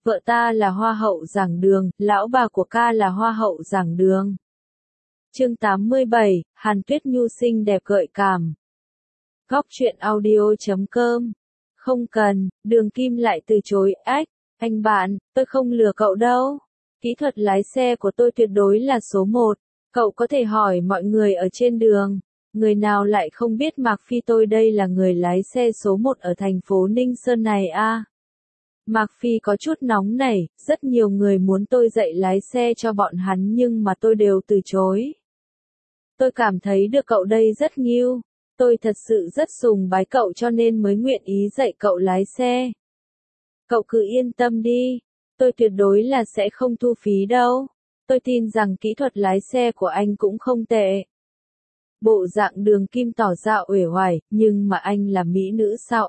Vợ ta là hoa hậu giảng đường, lão bà của ca là hoa hậu giảng đường. Chương 87, Hàn Tuyết Nhu xinh đẹp gợi cảm. Góc truyện audio.com. Không cần, Đường Kim lại từ chối, anh bạn, tôi không lừa cậu đâu. Kỹ thuật lái xe của tôi tuyệt đối là số 1. Cậu có thể hỏi mọi người ở trên đường. Người nào lại không biết Mạc Phi tôi đây là người lái xe số 1 ở thành phố Ninh Sơn này à? Mạc Phi có chút nóng nảy, rất nhiều người muốn tôi dạy lái xe cho bọn hắn nhưng mà tôi đều từ chối. Tôi cảm thấy được cậu đây rất nghiêu. Tôi thật sự rất sùng bái cậu cho nên mới nguyện ý dạy cậu lái xe. Cậu cứ yên tâm đi, tôi tuyệt đối là sẽ không thu phí đâu. Tôi tin rằng kỹ thuật lái xe của anh cũng không tệ. Bộ dạng Đường Kim tỏ ra uể oải, nhưng mà anh là mỹ nữ sao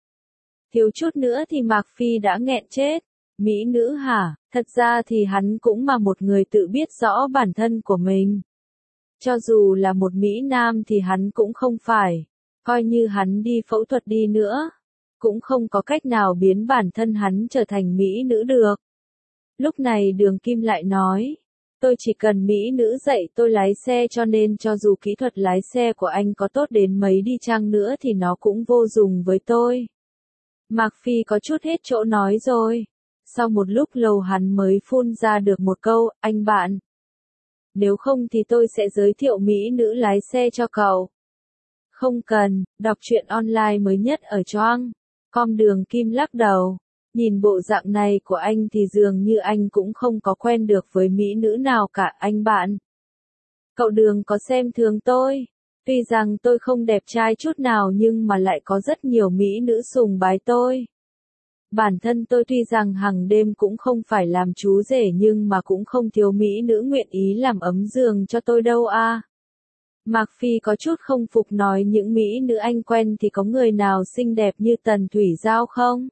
Thiếu chút nữa thì Mạc Phi đã nghẹn chết. Mỹ nữ hả? Thật ra thì hắn cũng mà một người tự biết rõ bản thân của mình. Cho dù là một Mỹ Nam thì hắn cũng không phải. Coi như hắn đi phẫu thuật đi nữa, cũng không có cách nào biến bản thân hắn trở thành Mỹ nữ được. Lúc này Đường Kim lại nói, tôi chỉ cần Mỹ nữ dạy tôi lái xe cho nên cho dù kỹ thuật lái xe của anh có tốt đến mấy đi chăng nữa thì nó cũng vô dụng với tôi. Mạc Phi có chút hết chỗ nói rồi. Sau một lúc lâu hắn mới phun ra được một câu, anh bạn. Nếu không thì tôi sẽ giới thiệu mỹ nữ lái xe cho cậu. Không cần, đọc truyện online mới nhất ở Choang.com. Đường Kim lắc đầu. Nhìn bộ dạng này của anh thì dường như anh cũng không có quen được với mỹ nữ nào cả anh bạn. Cậu Đường có xem thường tôi. Tuy rằng tôi không đẹp trai chút nào nhưng mà lại có rất nhiều mỹ nữ sùng bái tôi. Bản thân tôi tuy rằng hàng đêm cũng không phải làm chú rể nhưng mà cũng không thiếu mỹ nữ nguyện ý làm ấm giường cho tôi đâu à. Mạc Phi có chút không phục nói những mỹ nữ anh quen thì có người nào xinh đẹp như Tần Thủy Giao không?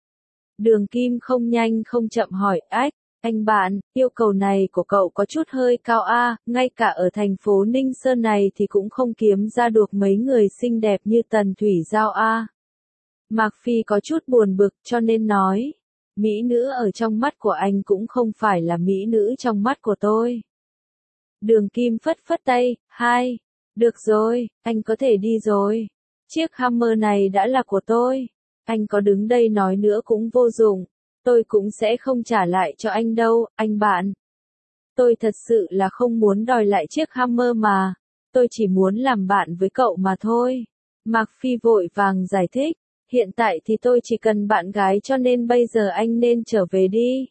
Đường Kim không nhanh không chậm hỏi, anh bạn, yêu cầu này của cậu có chút hơi cao à, ngay cả ở thành phố Ninh Sơn này thì cũng không kiếm ra được mấy người xinh đẹp như Tần Thủy Giao à. Mạc Phi có chút buồn bực cho nên nói, mỹ nữ ở trong mắt của anh cũng không phải là mỹ nữ trong mắt của tôi. Đường Kim phất phất tay, được rồi, anh có thể đi rồi. Chiếc Hammer này đã là của tôi. Anh có đứng đây nói nữa cũng vô dụng. Tôi cũng sẽ không trả lại cho anh đâu, anh bạn. Tôi thật sự là không muốn đòi lại chiếc Hammer mà. Tôi chỉ muốn làm bạn với cậu mà thôi. Mạc Phi vội vàng giải thích. Hiện tại thì tôi chỉ cần bạn gái cho nên bây giờ anh nên trở về đi.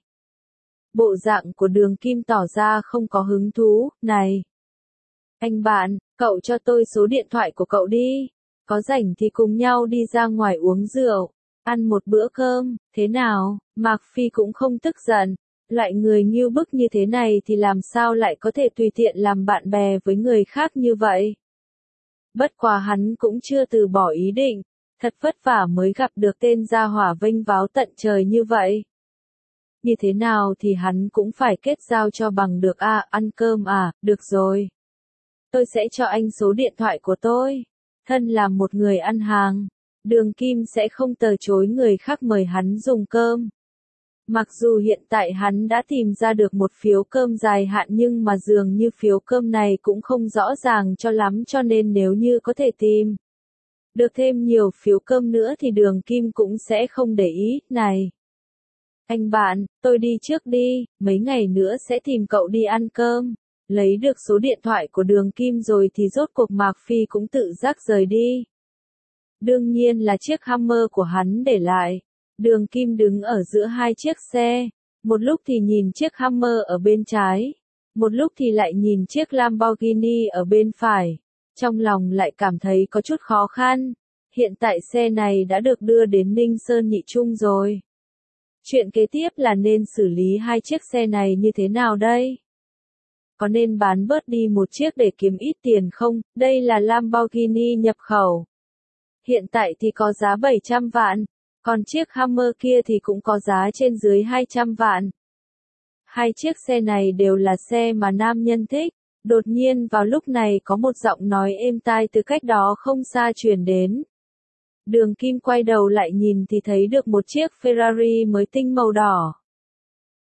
Bộ dạng của Đường Kim tỏ ra không có hứng thú, này. Anh bạn, cậu cho tôi số điện thoại của cậu đi. Có rảnh thì cùng nhau đi ra ngoài uống rượu, ăn một bữa cơm, thế nào? Mạc Phi cũng không tức giận. Loại người nghiêu bức như thế này thì làm sao lại có thể tùy tiện làm bạn bè với người khác như vậy? Bất quá hắn cũng chưa từ bỏ ý định. Thật vất vả mới gặp được tên gia hỏa vênh váo tận trời như vậy. Như thế nào thì hắn cũng phải kết giao cho bằng được à, ăn cơm à, được rồi. Tôi sẽ cho anh số điện thoại của tôi. Thân là một người ăn hàng, Đường Kim sẽ không từ chối người khác mời hắn dùng cơm. Mặc dù hiện tại hắn đã tìm ra được một phiếu cơm dài hạn nhưng mà dường như phiếu cơm này cũng không rõ ràng cho lắm cho nên nếu như có thể tìm được thêm nhiều phiếu cơm nữa thì Đường Kim cũng sẽ không để ý, này. Anh bạn, tôi đi trước đi, mấy ngày nữa sẽ tìm cậu đi ăn cơm. Lấy được số điện thoại của Đường Kim rồi thì rốt cuộc Mạc Phi cũng tự giác rời đi. Đương nhiên là chiếc Hammer của hắn để lại. Đường Kim đứng ở giữa hai chiếc xe. Một lúc thì nhìn chiếc Hammer ở bên trái. Một lúc thì lại nhìn chiếc Lamborghini ở bên phải. Trong lòng lại cảm thấy có chút khó khăn. Hiện tại xe này đã được đưa đến Ninh Sơn Nhị Trung rồi. Chuyện kế tiếp là nên xử lý hai chiếc xe này như thế nào đây? Có nên bán bớt đi một chiếc để kiếm ít tiền không? Đây là Lamborghini nhập khẩu. Hiện tại thì có giá 700 vạn. Còn chiếc Hammer kia thì cũng có giá trên dưới 200 vạn. Hai chiếc xe này đều là xe mà nam nhân thích. Đột nhiên vào lúc này có một giọng nói êm tai từ cách đó không xa truyền đến. Đường Kim quay đầu lại nhìn thì thấy được một chiếc Ferrari mới tinh màu đỏ.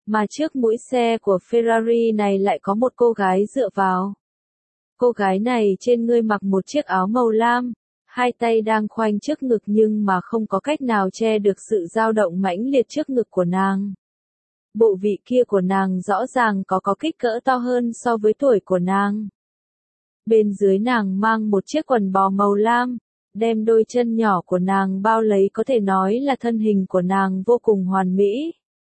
Mà trước mũi xe của Ferrari này lại có một cô gái dựa vào. Cô gái này trên người mặc một chiếc áo màu lam, hai tay đang khoanh trước ngực nhưng mà không có cách nào che được sự dao động mãnh liệt trước ngực của nàng. Bộ vị kia của nàng rõ ràng có kích cỡ to hơn so với tuổi của nàng. Bên dưới nàng mang một chiếc quần bò màu lam, đem đôi chân nhỏ của nàng bao lấy, có thể nói là thân hình của nàng vô cùng hoàn mỹ.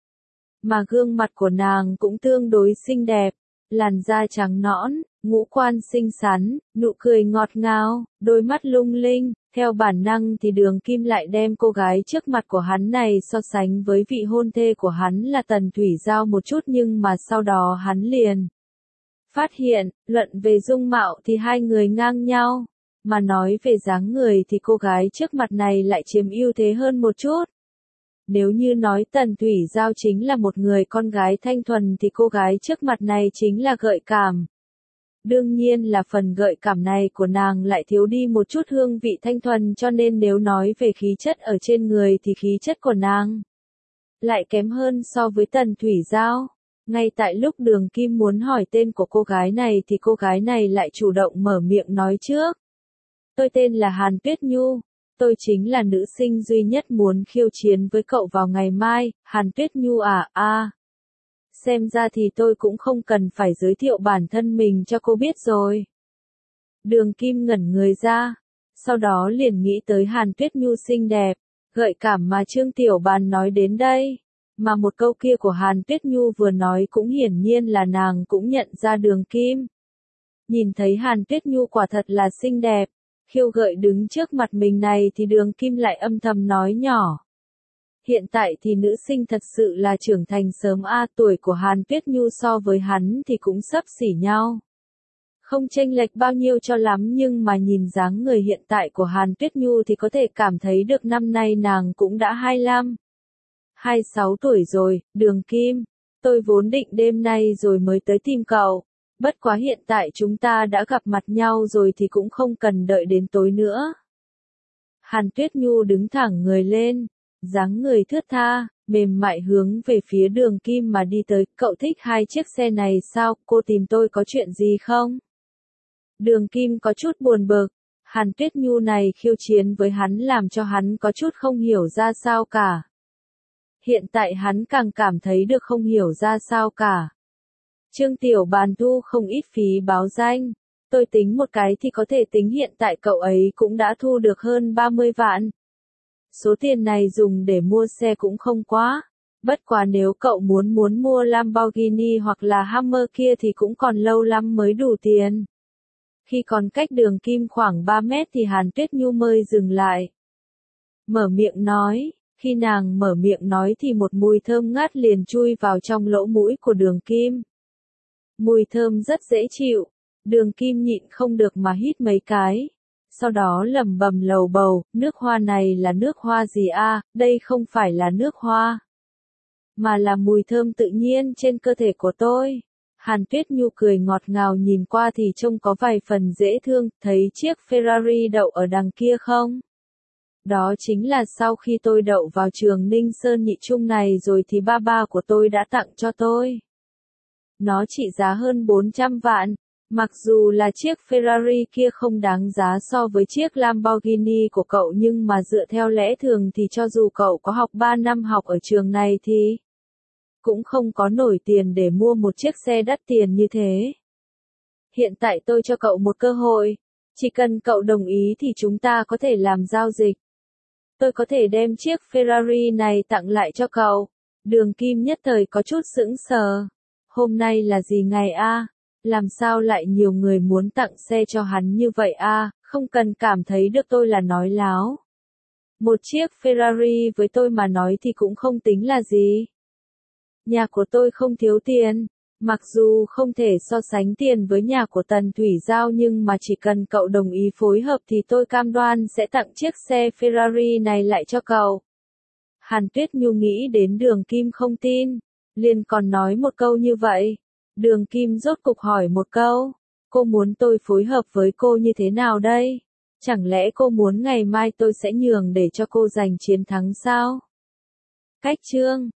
Mà gương mặt của nàng cũng tương đối xinh đẹp, làn da trắng nõn, ngũ quan xinh xắn, nụ cười ngọt ngào, đôi mắt lung linh. Theo bản năng thì Đường Kim lại đem cô gái trước mặt của hắn này so sánh với vị hôn thê của hắn là Tần Thủy Giao một chút, nhưng mà sau đó hắn liền phát hiện, luận về dung mạo thì hai người ngang nhau, mà nói về dáng người thì cô gái trước mặt này lại chiếm ưu thế hơn một chút. Nếu như nói Tần Thủy Giao chính là một người con gái thanh thuần thì cô gái trước mặt này chính là gợi cảm. Đương nhiên là phần gợi cảm này của nàng lại thiếu đi một chút hương vị thanh thuần, cho nên nếu nói về khí chất ở trên người thì khí chất của nàng lại kém hơn so với Tần Thủy Giao. Ngay tại lúc Đường Kim muốn hỏi tên của cô gái này thì cô gái này lại chủ động mở miệng nói trước. Tôi tên là Hàn Tuyết Nhu, tôi chính là nữ sinh duy nhất muốn khiêu chiến với cậu vào ngày mai. Hàn Tuyết Nhu à? Xem ra thì tôi cũng không cần phải giới thiệu bản thân mình cho cô biết rồi. Đường Kim ngẩn người ra, sau đó liền nghĩ tới Hàn Tuyết Nhu xinh đẹp, gợi cảm mà Trương Tiểu Bàn nói đến đây. Mà một câu kia của Hàn Tuyết Nhu vừa nói cũng hiển nhiên là nàng cũng nhận ra Đường Kim. Nhìn thấy Hàn Tuyết Nhu quả thật là xinh đẹp, khiêu gợi đứng trước mặt mình này thì Đường Kim lại âm thầm nói nhỏ. Hiện tại thì nữ sinh thật sự là trưởng thành sớm tuổi của Hàn Tuyết Nhu so với hắn thì cũng xấp xỉ nhau. Không chênh lệch bao nhiêu cho lắm, nhưng mà nhìn dáng người hiện tại của Hàn Tuyết Nhu thì có thể cảm thấy được năm nay nàng cũng đã 25, 26 tuổi rồi. Đường Kim, tôi vốn định đêm nay rồi mới tới tìm cậu. Bất quá hiện tại chúng ta đã gặp mặt nhau rồi thì cũng không cần đợi đến tối nữa. Hàn Tuyết Nhu đứng thẳng người lên, dáng người thướt tha, mềm mại hướng về phía Đường Kim mà đi tới. Cậu thích hai chiếc xe này sao? Cô tìm tôi có chuyện gì không? Đường Kim có chút buồn bực. Hàn Tuyết Nhu này khiêu chiến với hắn làm cho hắn có chút không hiểu ra sao cả. Hiện tại hắn càng cảm thấy được không hiểu ra sao cả. Trương Tiểu Bàn thu không ít phí báo danh. Tôi tính một cái thì có thể tính hiện tại cậu ấy cũng đã thu được hơn 30 vạn. Số tiền này dùng để mua xe cũng không quá. Bất quá nếu cậu muốn mua Lamborghini hoặc là Hummer kia thì cũng còn lâu lắm mới đủ tiền. Khi còn cách Đường Kim khoảng 3 mét thì Hàn Tuyết Nhu mới dừng lại. Mở miệng nói, khi nàng mở miệng nói thì một mùi thơm ngát liền chui vào trong lỗ mũi của Đường Kim. Mùi thơm rất dễ chịu, Đường Kim nhịn không được mà hít mấy cái. Sau đó lẩm bẩm lầu bầu, nước hoa này là nước hoa gì a? Đây không phải là nước hoa, mà là mùi thơm tự nhiên trên cơ thể của tôi. Hàn Tuyết Nhu cười ngọt ngào, nhìn qua thì trông có vài phần dễ thương. Thấy chiếc Ferrari đậu ở đằng kia không? Đó chính là sau khi tôi đậu vào trường Ninh Sơn Nhị Trung này rồi thì ba của tôi đã tặng cho tôi. Nó trị giá hơn 400 vạn. Mặc dù là chiếc Ferrari kia không đáng giá so với chiếc Lamborghini của cậu, nhưng mà dựa theo lẽ thường thì cho dù cậu có học 3 năm học ở trường này thì cũng không có nổi tiền để mua một chiếc xe đắt tiền như thế. Hiện tại tôi cho cậu một cơ hội. Chỉ cần cậu đồng ý thì chúng ta có thể làm giao dịch. Tôi có thể đem chiếc Ferrari này tặng lại cho cậu. Đường Kim nhất thời có chút sững sờ. Hôm nay là gì ngày a? Làm sao lại nhiều người muốn tặng xe cho hắn như vậy a? Không cần cảm thấy được tôi là nói láo. Một chiếc Ferrari với tôi mà nói thì cũng không tính là gì. Nhà của tôi không thiếu tiền. Mặc dù không thể so sánh tiền với nhà của Tần Thủy Giao, nhưng mà chỉ cần cậu đồng ý phối hợp thì tôi cam đoan sẽ tặng chiếc xe Ferrari này lại cho cậu. Hàn Tuyết Nhu nghĩ đến Đường Kim không tin, liền còn nói một câu như vậy. Đường Kim rốt cục hỏi một câu, cô muốn tôi phối hợp với cô như thế nào đây? Chẳng lẽ cô muốn ngày mai tôi sẽ nhường để cho cô giành chiến thắng sao? Cách chương